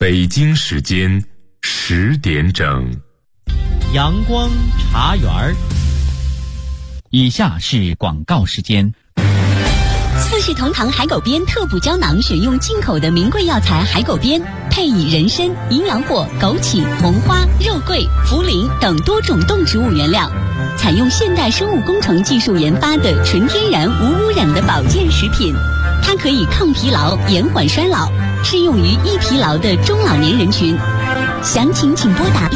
北京时间10点整， 阳光茶园儿。 以下是广告时间。 四世同堂海狗鞭特补胶囊选用进口的名贵药材海狗鞭，配以人参、营养果、枸杞、红花、肉桂、茯苓等多种动植物原料，采用现代生物工程技术研发的纯天然无污染的保健食品。它可以抗疲劳、延缓衰老，适用于易疲劳的中老年人群。详情请拨打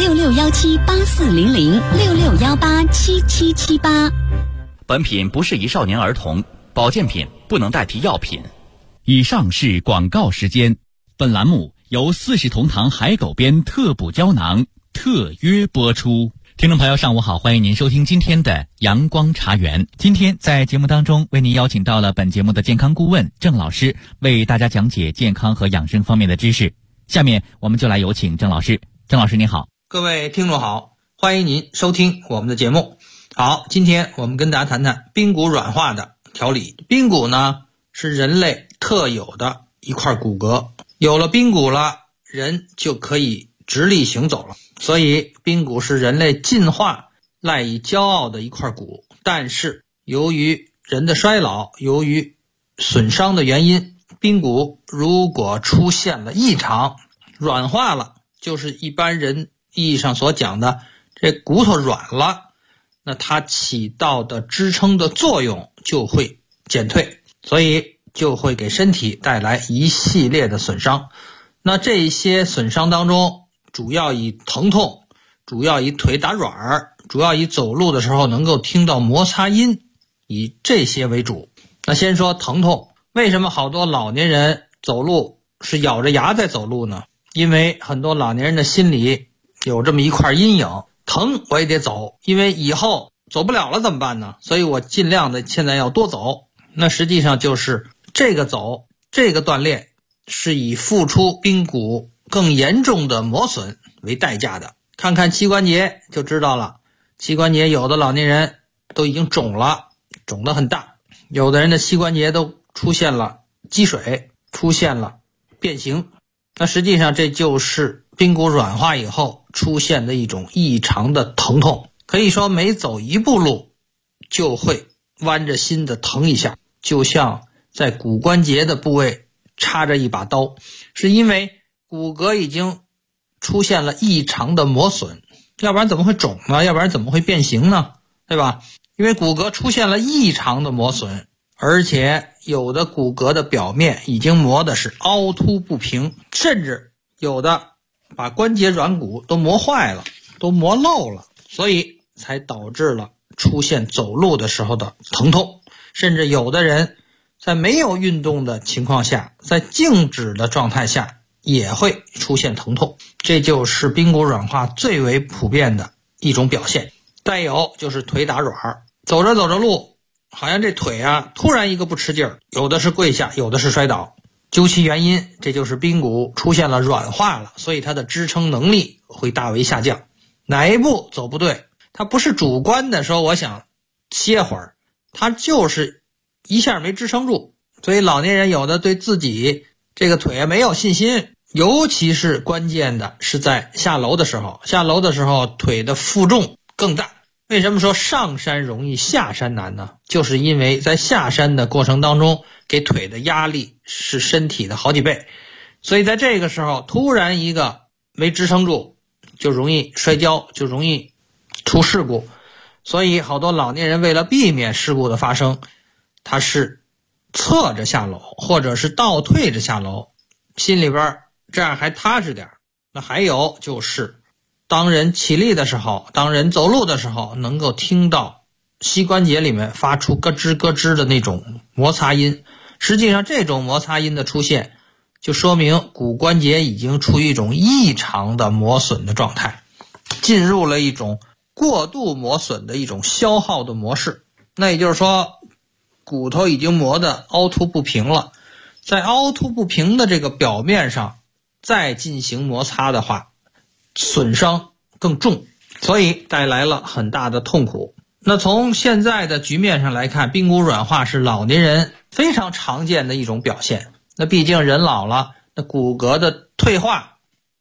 6617840066187778。 本品不适宜少年儿童，保健品不能代替药品。以上是广告时间。本栏目由四世同堂海狗鞭特补胶囊特约播出。听众朋友上午好，欢迎您收听今天的阳光茶园。今天在节目当中为您邀请到了本节目的健康顾问郑老师，为大家讲解健康和养生方面的知识。下面我们就来有请郑老师。郑老师您好。 各位听众好，欢迎您收听我们的节目。好，今天我们跟大家谈谈髌骨软化的调理。髌骨呢是人类特有的一块骨骼，有了髌骨了，人就可以直立行走了。所以髌骨是人类进化赖以骄傲的一块骨。但是由于人的衰老，由于损伤的原因，髌骨如果出现了异常，软化了，就是一般人意义上所讲的这骨头软了，那它起到的支撑的作用就会减退，所以就会给身体带来一系列的损伤。那这些损伤当中，主要以疼痛，主要以腿打软，主要以走路的时候能够听到摩擦音，以这些为主。那先说疼痛，为什么好多老年人走路是咬着牙在走路呢？因为很多老年人的心里有这么一块阴影，疼我也得走，因为以后走不了了怎么办呢？所以我尽量的现在要多走。那实际上就是这个走，这个锻炼是以付出髌骨更严重的磨损为代价的。看看膝关节就知道了，膝关节有的老年人都已经肿了，肿得很大，有的人的膝关节都出现了积水，出现了变形。那实际上这就是髌骨软化以后出现的一种异常的疼痛，可以说每走一步路就会弯着心的疼一下，就像在骨关节的部位插着一把刀，是因为骨骼已经出现了异常的磨损，要不然怎么会肿呢？要不然怎么会变形呢？对吧？因为骨骼出现了异常的磨损，而且有的骨骼的表面已经磨的是凹凸不平，甚至有的把关节软骨都磨坏了，都磨漏了，所以才导致了出现走路的时候的疼痛。甚至有的人在没有运动的情况下，在静止的状态下也会出现疼痛，这就是髌骨软化最为普遍的一种表现。再有就是腿打软，走着走着路，好像这腿啊突然一个不吃劲儿，有的是跪下，有的是摔倒。究其原因，这就是髌骨出现了软化了，所以它的支撑能力会大为下降。哪一步走不对，它不是主观的说我想歇会儿，它就是一下没支撑住。所以老年人有的对自己这个腿没有信心，尤其是关键的是在下楼的时候，下楼的时候腿的负重更大。为什么说上山容易下山难呢？就是因为在下山的过程当中，给腿的压力是身体的好几倍，所以在这个时候突然一个没支撑住，就容易摔跤，就容易出事故。所以好多老年人为了避免事故的发生，他是侧着下楼，或者是倒退着下楼，心里边这样还踏实点。那还有就是当人起立的时候，当人走路的时候，能够听到膝关节里面发出咯吱咯吱的那种摩擦音。实际上这种摩擦音的出现，就说明骨关节已经处于一种异常的磨损的状态，进入了一种过度磨损的一种消耗的模式。那也就是说，骨头已经磨得凹凸不平了，在凹凸不平的这个表面上再进行摩擦的话，损伤更重，所以带来了很大的痛苦。那从现在的局面上来看，髌骨软化是老年人非常常见的一种表现。那毕竟人老了，那骨骼的退化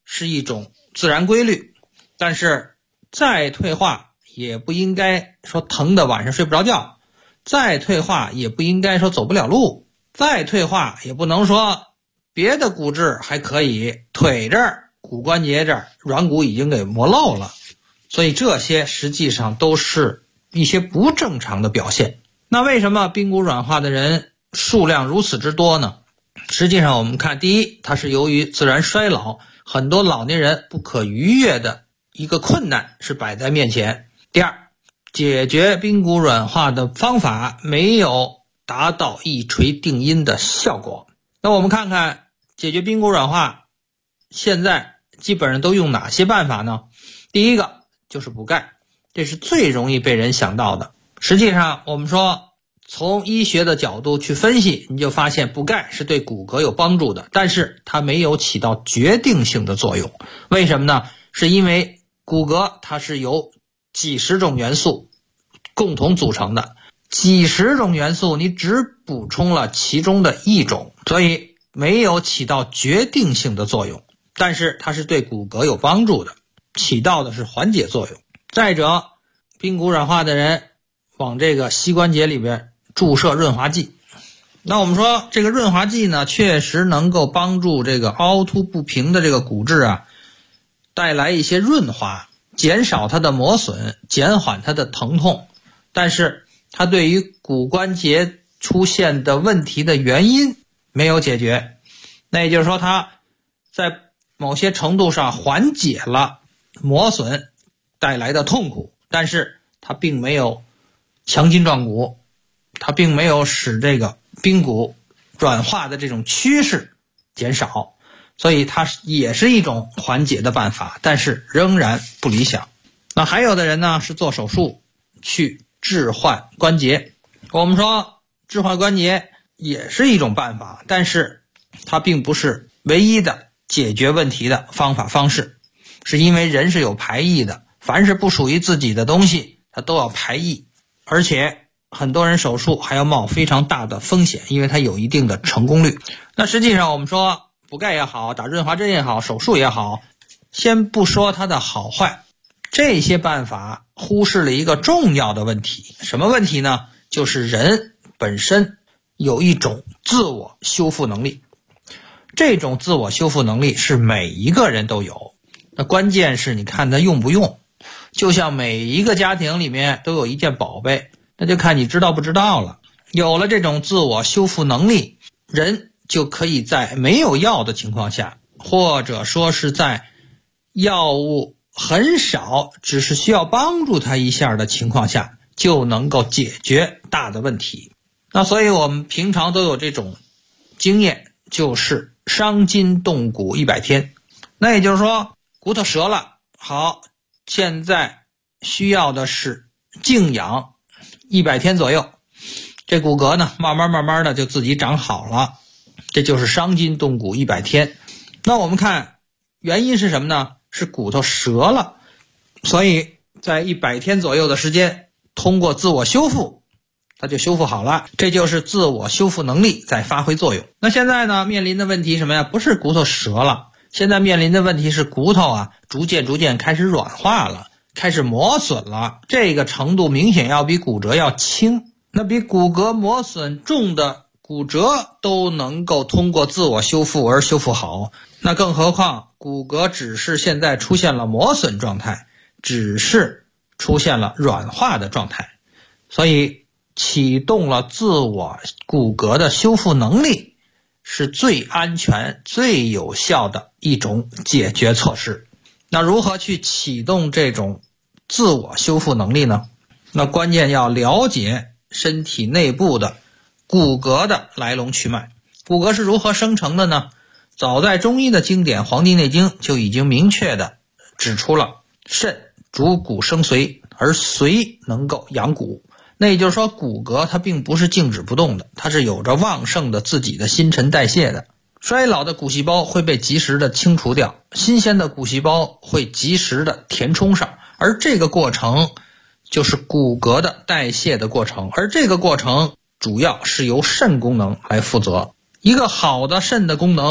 是一种自然规律，但是再退化也不应该说疼的晚上睡不着觉，再退化也不应该说走不了路，再退化也不能说别的骨质还可以，腿这儿骨关节这儿软骨已经给磨漏了，所以这些实际上都是一些不正常的表现。那为什么髌骨软化的人数量如此之多呢？实际上我们看，第一，它是由于自然衰老，很多老年人不可逾越的一个困难是摆在面前。第二，解决髌骨软化的方法没有达到一锤定音的效果。那我们看看解决髌骨软化现在基本上都用哪些办法呢？第一个就是补钙，这是最容易被人想到的。实际上我们说从医学的角度去分析，你就发现补钙是对骨骼有帮助的，但是它没有起到决定性的作用。为什么呢？是因为骨骼它是由几十种元素共同组成的，几十种元素你只补充了其中的一种，所以没有起到决定性的作用，但是它是对骨骼有帮助的，起到的是缓解作用。再者，髌骨软化的人往这个膝关节里边注射润滑剂，那我们说这个润滑剂呢，确实能够帮助这个凹凸不平的这个骨质啊带来一些润滑，减少它的磨损，减缓它的疼痛，但是它对于骨关节出现的问题的原因没有解决。那也就是说，它在某些程度上缓解了磨损带来的痛苦，但是它并没有强筋壮骨，它并没有使这个髌骨软化的这种趋势减少，所以它也是一种缓解的办法，但是仍然不理想。那还有的人呢是做手术去置换关节，我们说置换关节也是一种办法，但是它并不是唯一的解决问题的方法方式，是因为人是有排异的，凡是不属于自己的东西它都要排异，而且很多人手术还要冒非常大的风险，因为它有一定的成功率。那实际上我们说补钙也好，打润滑针也好，手术也好，先不说它的好坏，这些办法忽视了一个重要的问题。什么问题呢？就是人本身有一种自我修复能力，这种自我修复能力是每一个人都有，那关键是你看他用不用。就像每一个家庭里面都有一件宝贝，那就看你知道不知道了。有了这种自我修复能力，人就可以在没有药的情况下，或者说是在药物很少，只是需要帮助他一下的情况下，就能够解决大的问题。那所以我们平常都有这种经验，就是伤筋动骨100天。那也就是说骨头折了，好，现在需要的是静养100天左右，这骨骼呢慢慢的就自己长好了，这就是伤筋动骨100天。那我们看原因是什么呢？是骨头折了，所以在100天左右的时间，通过自我修复它就修复好了，这就是自我修复能力在发挥作用。那现在呢面临的问题什么呀？不是骨头折了，现在面临的问题是骨头啊逐渐开始软化了，开始磨损了，这个程度明显要比骨折要轻。那比骨骼磨损重的骨折都能够通过自我修复而修复好，那更何况骨骼只是现在出现了磨损状态，只是出现了软化的状态，所以启动了自我骨骼的修复能力是最安全最有效的一种解决措施。那如何去启动这种自我修复能力呢？那关键要了解身体内部的骨骼的来龙去脉。骨骼是如何生成的呢？早在中医的经典《黄帝内经》就已经明确的指出了，肾主骨生髓，而髓能够养骨。那也就是说骨骼它并不是静止不动的，它是有着旺盛的自己的新陈代谢的。衰老的骨细胞会被及时的清除掉，新鲜的骨细胞会及时的填充上，而这个过程就是骨骼的代谢的过程，而这个过程主要是由肾功能来负责。一个好的肾的功能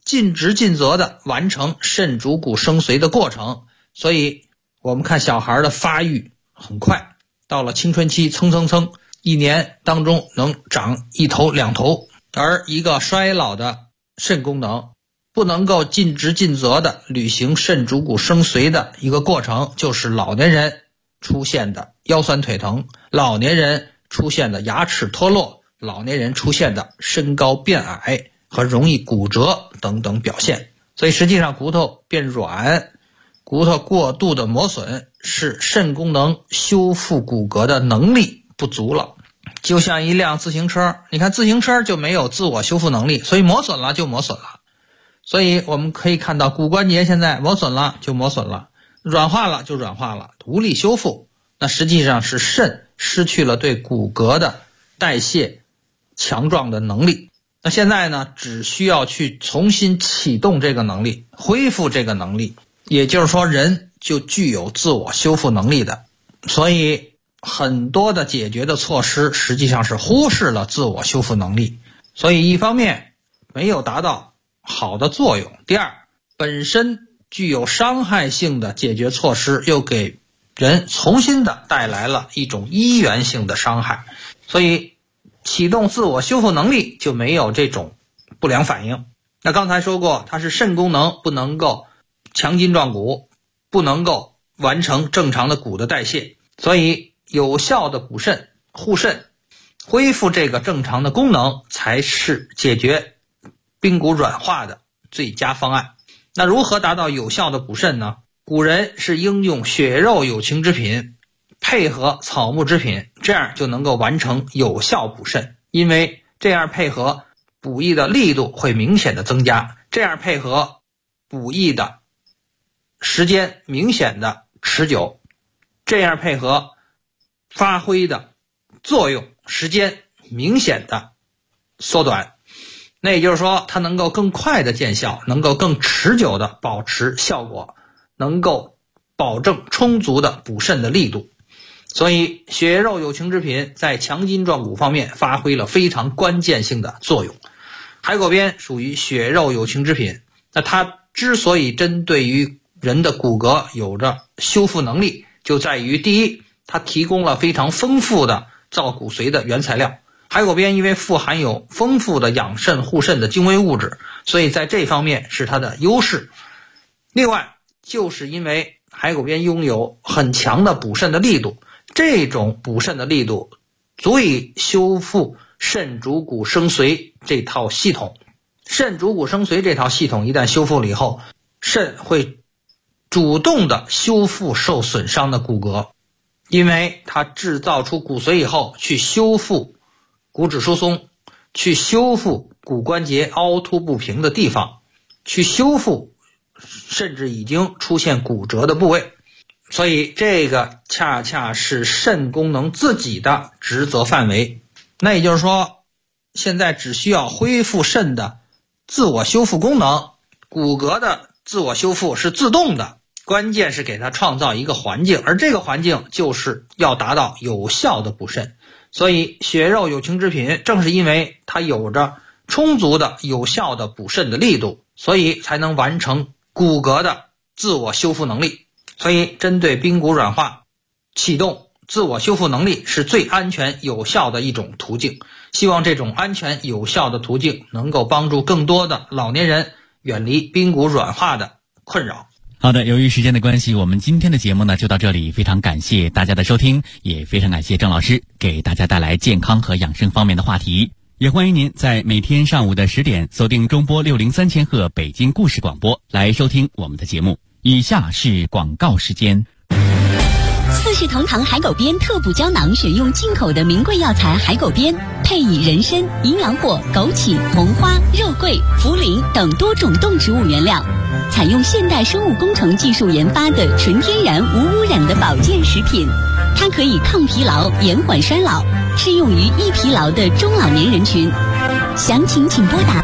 尽职尽责的完成肾主骨生髓的过程，所以我们看小孩的发育很快，到了青春期蹭蹭蹭，一年当中能长1头2头。而一个衰老的肾功能不能够尽职尽责的履行肾主骨生髓的一个过程，就是老年人出现的腰酸腿疼，老年人出现的牙齿脱落，老年人出现的身高变矮和容易骨折等等表现。所以实际上骨头变软，骨头过度的磨损，是肾功能修复骨骼的能力不足了。就像一辆自行车，你看自行车就没有自我修复能力，所以磨损了就磨损了。所以我们可以看到骨关节现在磨损了就磨损了，软化了就软化了，无力修复。那实际上是肾失去了对骨骼的代谢强壮的能力。那现在呢，只需要去重新启动这个能力，恢复这个能力，也就是说人就具有自我修复能力的。所以很多的解决的措施实际上是忽视了自我修复能力，所以一方面没有达到好的作用，第二，本身具有伤害性的解决措施又给人重新的带来了一种依原性的伤害，所以启动自我修复能力就没有这种不良反应。那刚才说过，它是肾功能不能够强筋壮骨，不能够完成正常的骨的代谢，所以有效的补肾护肾，恢复这个正常的功能，才是解决髌骨软化的最佳方案。那如何达到有效的补肾呢？古人是应用血肉有情之品配合草木之品，这样就能够完成有效补肾。因为这样配合，补益的力度会明显的增加，这样配合，补益的时间明显的持久，这样配合，发挥的作用时间明显的缩短。那也就是说，它能够更快的见效，能够更持久的保持效果，能够保证充足的补肾的力度。所以血肉有情之品在强筋壮骨方面发挥了非常关键性的作用。海狗鞭属于血肉有情之品，那它之所以针对于人的骨骼有着修复能力，就在于第一，它提供了非常丰富的造骨髓的原材料。海狗鞭因为富含有丰富的养肾护肾的精微物质，所以在这方面是它的优势。另外，就是因为海狗鞭拥有很强的补肾的力度，这种补肾的力度足以修复肾主骨生髓这套系统。肾主骨生髓这套系统一旦修复了以后，肾会主动的修复受损伤的骨骼，因为它制造出骨髓以后，去修复骨质疏松，去修复骨关节凹凸不平的地方，去修复甚至已经出现骨折的部位。所以这个恰恰是肾功能自己的职责范围。那也就是说，现在只需要恢复肾的自我修复功能，骨骼的自我修复是自动的，关键是给它创造一个环境，而这个环境就是要达到有效的补肾。所以血肉有情之品正是因为它有着充足的有效的补肾的力度，所以才能完成骨骼的自我修复能力。所以针对髌骨软化，启动自我修复能力是最安全有效的一种途径。希望这种安全有效的途径能够帮助更多的老年人远离髌骨软化的困扰。 好的，由于时间的关系，我们今天的节目呢就到这里，非常感谢大家的收听，也非常感谢郑老师给大家带来健康和养生方面的话题。也欢迎您在每天上午的10点锁定中波603千赫北京故事广播来收听我们的节目。以下是广告时间。 四世同堂海狗鞭特补胶囊选用进口的名贵药材海狗鞭，配以人参、银阳藿、枸杞、红花、肉桂、茯苓等多种动植物原料，采用现代生物工程技术研发的纯天然无污染的保健食品。它可以抗疲劳、延缓衰老，适用于易疲劳的中老年人群。详情请拨打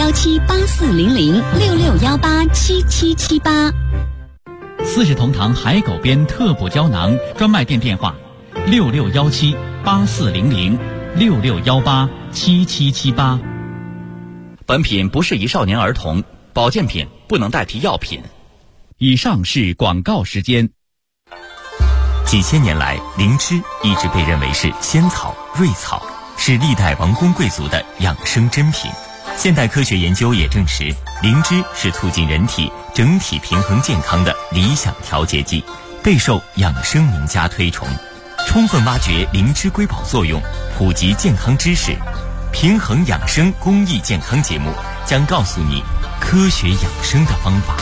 6617840066187778。 四世同堂海狗鞭特补胶囊专卖店电话6617840066187778。 本品不适宜少年儿童， 保健品不能代替药品。以上是广告时间。 几千年来，灵芝一直被认为是仙草、瑞草，是历代王公贵族的养生珍品。现代科学研究也证实，灵芝是促进人体整体平衡健康的理想调节剂，备受养生名家推崇。充分挖掘灵芝瑰宝作用，普及健康知识，平衡养生公益健康节目将告诉你科学养生的方法。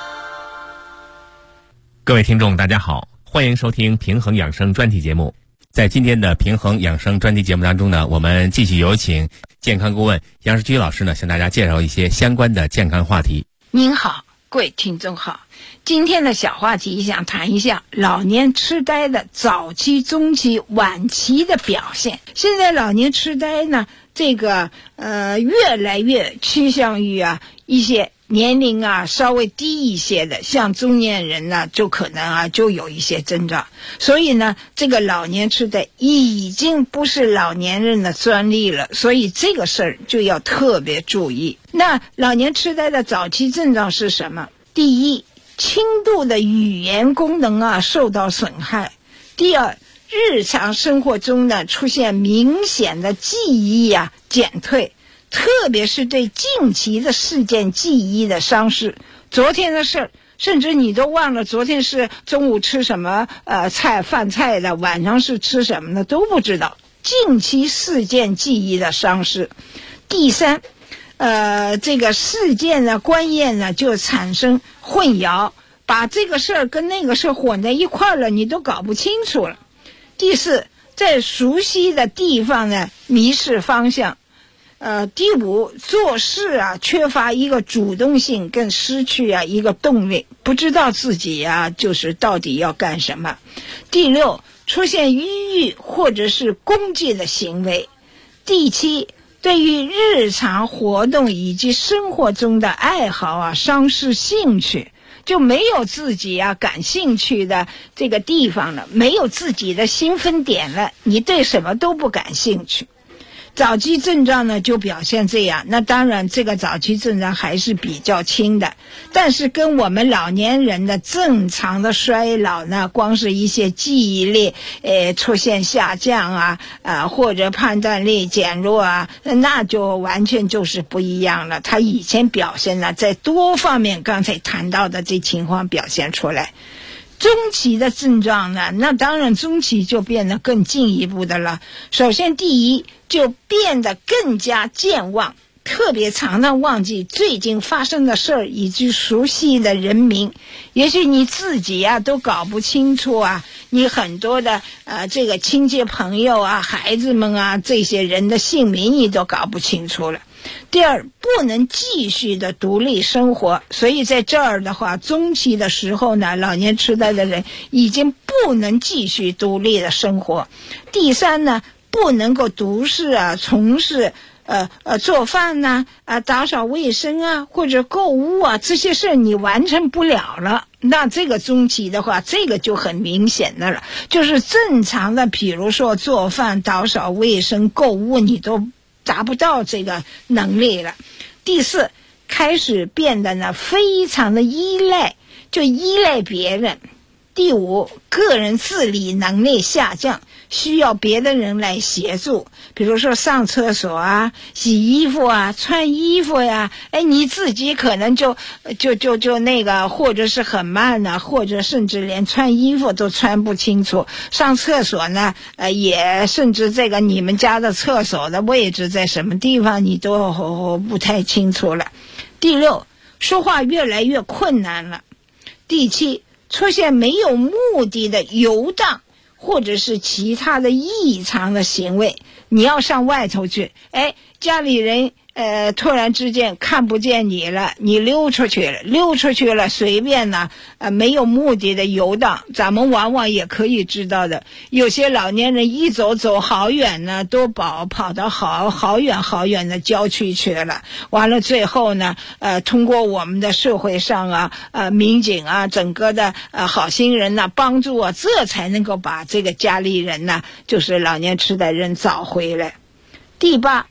各位听众大家好，欢迎收听平衡养生专题节目。在今天的平衡养生专题节目当中呢，我们继续有请健康顾问杨世居老师呢，向大家介绍一些相关的健康话题。 您好，各位听众好，今天的小话题想谈一下老年痴呆的早期、中期、晚期的表现。现在老年痴呆呢，这个越来越趋向于一些年龄稍微低一些的，像中年人呢，就可能就有一些征兆。所以呢，这个老年痴呆已经不是老年人的专利了，所以这个事儿就要特别注意。那老年痴呆的早期症状是什么？第一，轻度的语言功能受到损害。第二，日常生活中呢出现明显的记忆减退，特别是对近期的事件记忆的丧失，昨天的事儿，甚至你都忘了昨天是中午吃什么饭菜的，晚上是吃什么的都不知道，近期事件记忆的丧失。第三，这个事件的观念呢就产生混淆，把这个事儿跟那个事儿混在一块儿了，你都搞不清楚了。第四，在熟悉的地方呢迷失方向。第五，做事缺乏一个主动性，更失去一个动力，不知道自己就是到底要干什么。第六，出现抑郁或者是攻击的行为。第七，对于日常活动以及生活中的爱好丧失兴趣，就没有自己感兴趣的这个地方了，没有自己的兴奋点了，你对什么都不感兴趣。早期症状呢就表现这样，那当然这个早期症状还是比较轻的，但是跟我们老年人的正常的衰老呢，光是一些记忆力出现下降或者判断力减弱那就完全就是不一样了。他以前表现呢在多方面刚才谈到的这情况表现出来。中期的症状呢，那当然中期就变得更进一步的了。首先第一，就变得更加健忘，特别常常忘记最近发生的事儿以及熟悉的人名，也许你自己都搞不清楚你很多的这个亲戚朋友孩子们这些人的姓名你都搞不清楚了。第二，不能继续的独立生活，所以在这儿的话，中期的时候呢，老年痴呆的人已经不能继续独立的生活。第三呢，不能够独事从事做饭打扫卫生或者购物这些事你完成不了了。那这个中期的话，这个就很明显的了，就是正常的比如说做饭、打扫卫生、购物你都达不到这个能力了。第四，开始变得呢非常的依赖，就依赖别人。第五，个人自理能力下降，需要别的人来协助，比如说上厕所洗衣服穿衣服你自己可能就那个，或者是很慢或者甚至连穿衣服都穿不清楚。上厕所呢也甚至这个你们家的厕所的位置在什么地方你都不太清楚了。第六，说话越来越困难了。第七，出现没有目的的游荡或者是其他的异常的行为。你要上外头去，家里人突然之间看不见你了，你溜出去了随便没有目的的游荡。咱们往往也可以知道的，有些老年人一走好远呢，都跑到好远的郊区去了。完了最后呢通过我们的社会上民警整个的好心人帮助这才能够把这个家里人就是老年痴呆人找回来。第八，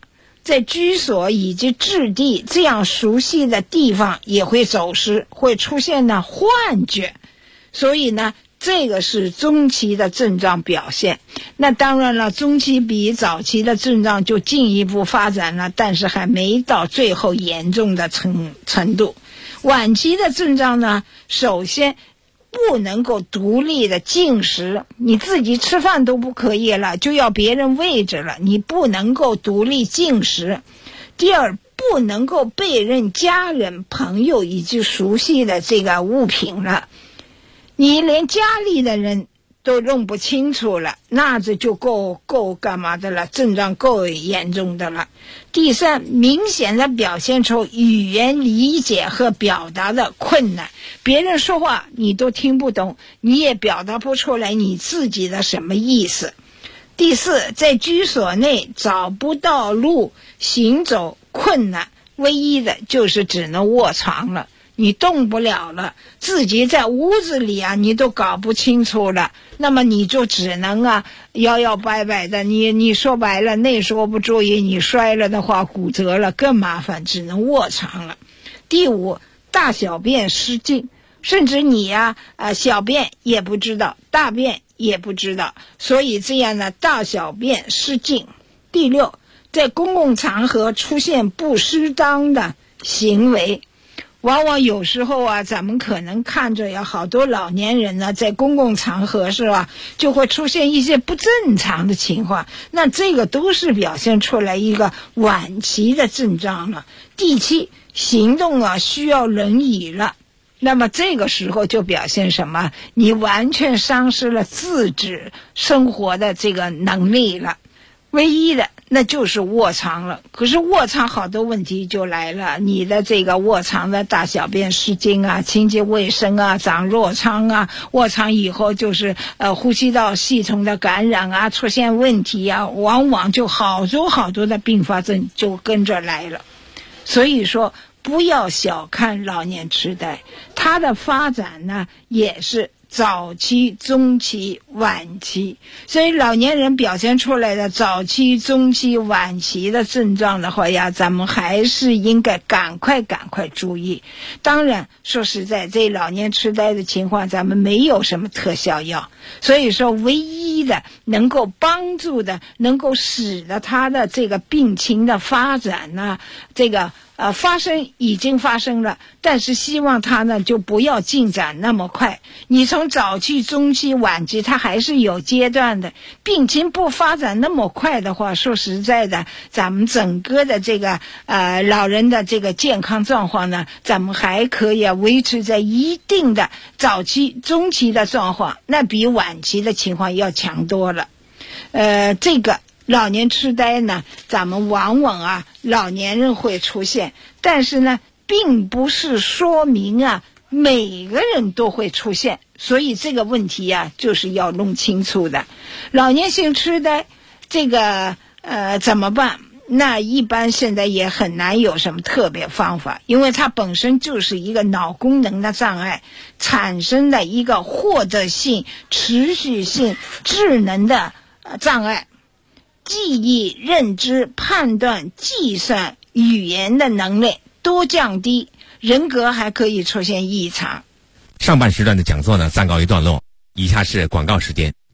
在居所以及置地这样熟悉的地方也会走失，会出现呢幻觉。所以呢，这个是中期的症状表现。那当然了，中期比早期的症状就进一步发展了，但是还没到最后严重的程度。晚期的症状呢，首先不能够独立的进食，你自己吃饭都不可以了，就要别人喂着了，你不能够独立进食。第二，不能够辨认家人、朋友以及熟悉的这个物品了，你连家里的人都弄不清楚了，那这就够干嘛的了，症状够严重的了。第三，明显的表现出语言理解和表达的困难，别人说话你都听不懂，你也表达不出来你自己的什么意思。第四，在居所内找不到路，行走困难，唯一的就是只能卧床了，你动不了了，自己在屋子里啊你都搞不清楚了，那么你就只能啊摇摇摆摆的，你说白了，那时候不注意你摔了的话骨折了更麻烦，只能卧床了。第五，大小便失禁，甚至你小便也不知道，大便也不知道，所以这样呢大小便失禁。第六，在公共场合出现不适当的行为，往往有时候啊，咱们可能看着有好多老年人呢，在公共场合是吧，就会出现一些不正常的情况，那这个都是表现出来一个晚期的症状了。第七，行动啊需要轮椅了，那么这个时候就表现什么？你完全丧失了自主生活的这个能力了。唯一的那就是卧床了。可是卧床好多问题就来了，你的这个卧床的大小便失禁啊，清洁卫生啊，长痤疮啊，卧床以后就是呼吸道系统的感染啊，出现问题啊，往往就好多的并发症就跟着来了。所以说不要小看老年痴呆，它的发展呢也是早期、中期、晚期，所以老年人表现出来的早期、中期、晚期的症状的话呀，咱们还是应该赶快注意。当然说实在，这老年痴呆的情况咱们没有什么特效药，所以说唯一的能够帮助的，能够使得他的这个病情的发展呢，这个发生已经发生了，但是希望它呢就不要进展那么快。你从早期、中期、晚期它还是有阶段的，病情不发展那么快的话，说实在的，咱们整个的这个老人的这个健康状况呢，咱们还可以维持在一定的早期、中期的状况，那比晚期的情况要强多了。这个老年痴呆呢，咱们往往老年人会出现，但是呢并不是说明每个人都会出现，所以这个问题就是要弄清楚的。老年性痴呆这个怎么办？那一般现在也很难有什么特别方法，因为它本身就是一个脑功能的障碍产生的一个获得性、持续性智能的障碍，记忆、认知、判断、计算、语言的能力都降低，人格还可以出现异常。 上半时段的讲座呢暂告一段落，以下是广告时间。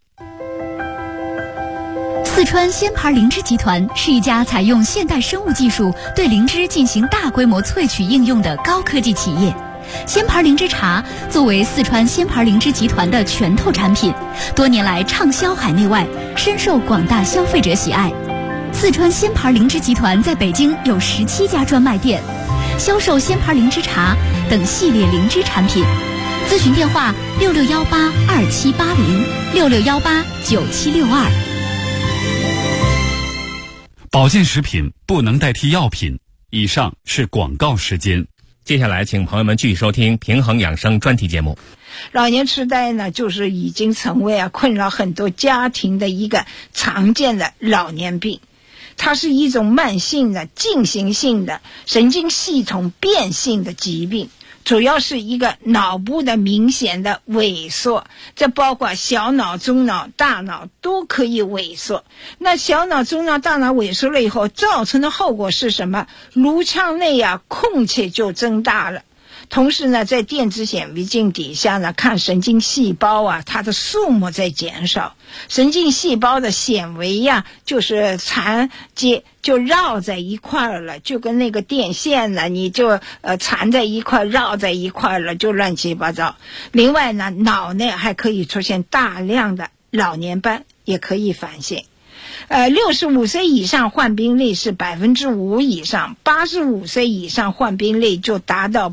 四川仙牌灵芝集团是一家采用现代生物技术对灵芝进行大规模萃取应用的高科技企业。仙牌灵芝茶作为四川仙牌灵芝集团的拳头产品，多年来畅销海内外，深受广大消费者喜爱。四川仙牌灵芝集团在北京有17家专卖店，销售仙牌灵芝茶等系列灵芝产品。咨询电话6618278066189762。 保健食品不能代替药品。以上是广告时间。 接下来请朋友们继续收听平衡养生专题节目。 老年痴呆呢，就是已经成为困扰很多家庭的一个常见的老年病。它是一种慢性的进行性的神经系统变性的疾病， 主要是一个脑部的明显的萎缩，这包括小脑、中脑、大脑都可以萎缩。那小脑、中脑、大脑萎缩了以后，造成的后果是什么？颅腔内空气就增大了。同时呢，在电子显微镜底下呢，看神经细胞它的数目在减少，神经细胞的纤维就是缠接就绕在一块了，就跟那个电线呢，你就缠在一块，绕在一块了，就乱七八糟。另外呢，脑内还可以出现大量的老年斑，也可以反现。65岁以上患病率是5%以上，85岁以上患病率就达到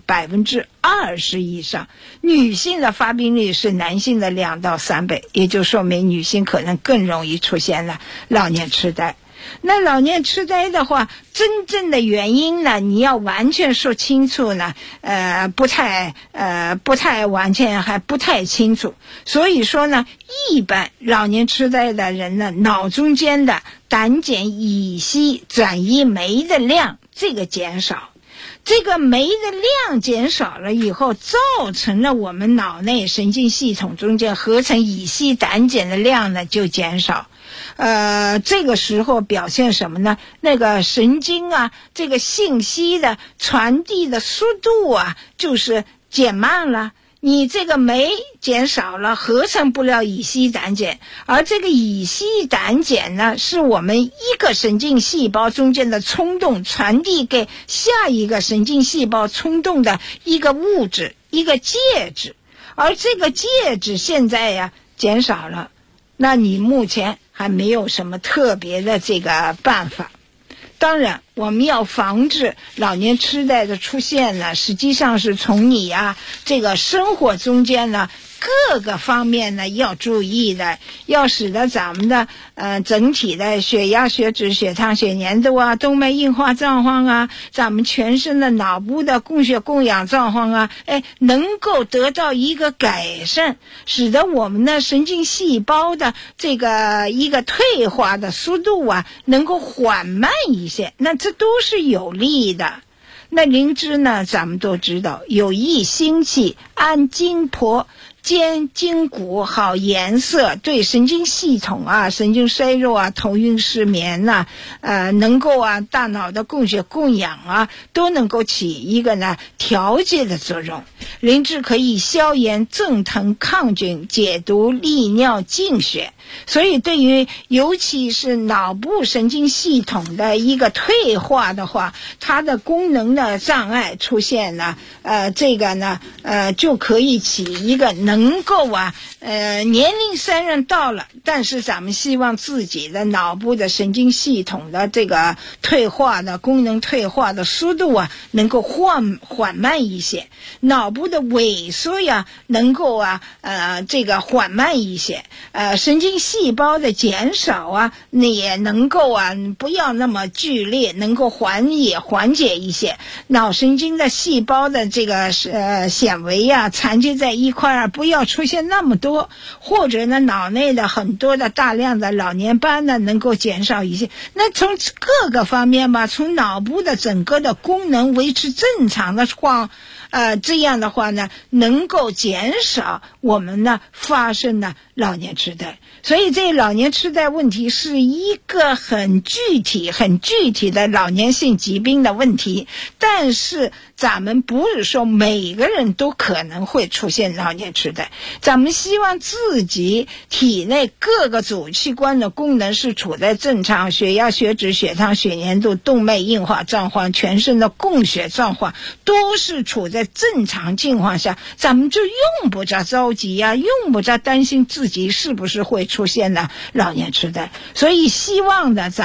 20%以上。女性的发病率是男性的2到3倍，也就说明女性可能更容易出现了老年痴呆。那老年痴呆的话，真正的原因呢，你要完全说清楚呢，不太完全，还不太清楚。所以说呢，一般老年痴呆的人呢，脑中间的胆碱乙烯转移酶的量这个减少，这个酶的量减少了以后，造成了我们脑内神经系统中间合成乙烯胆碱的量呢就减少。这个时候表现什么呢？那个神经这个信息的传递的速度就是减慢了。你这个酶减少了，合成不了乙烯胆碱，而这个乙烯胆碱呢，是我们一个神经细胞中间的冲动传递给下一个神经细胞冲动的一个物质，一个介质。而这个介质现在减少了，那你目前还没有什么特别的这个办法。当然我们要防止老年痴呆的出现呢，实际上是从你这个生活中间呢各个方面呢要注意的，要使得咱们的整体的血压、血脂、血糖、血粘度动脉硬化状况咱们全身的脑部的供血供氧状况能够得到一个改善，使得我们的神经细胞的这个一个退化的速度能够缓慢一些，那这都是有利的。那灵芝呢，咱们都知道有益心气、安筋魄、兼筋骨、好颜色，对神经系统神经衰弱头晕失眠能够大脑的供血供氧都能够起一个呢调节的作用。灵芝可以消炎、镇疼、抗菌、解毒、利尿、净血。所以对于尤其是脑部神经系统的一个退化的话，它的功能的障碍出现呢，这个呢就可以起一个能够年龄虽然到了，但是咱们希望自己的脑部的神经系统的这个退化的功能退化的速度能够缓慢一些，脑部的萎缩能够这个缓慢一些，神经细胞的减少你也能够不要那么剧烈，能够缓解一些。脑神经的细胞的这个纤维缠接在一块不要出现那么多，或者呢脑内的很多的大量的老年斑呢能够减少一些。那从各个方面从脑部的整个的功能维持正常的话，这样的话呢能够减少我们呢发生的老年痴呆。所以这老年痴呆问题是一个很具体的老年性疾病的问题，但是咱们不是说每个人都可能会出现老年痴呆，咱们希望自己体内各个主器官的功能是处在正常，血压、血脂、血糖、血粘度、动脉硬化状况、全身的供血状况都是处在正常情况下，咱们就用不着着急用不着担心自己是不是会出现了老年痴呆。所以希望的咱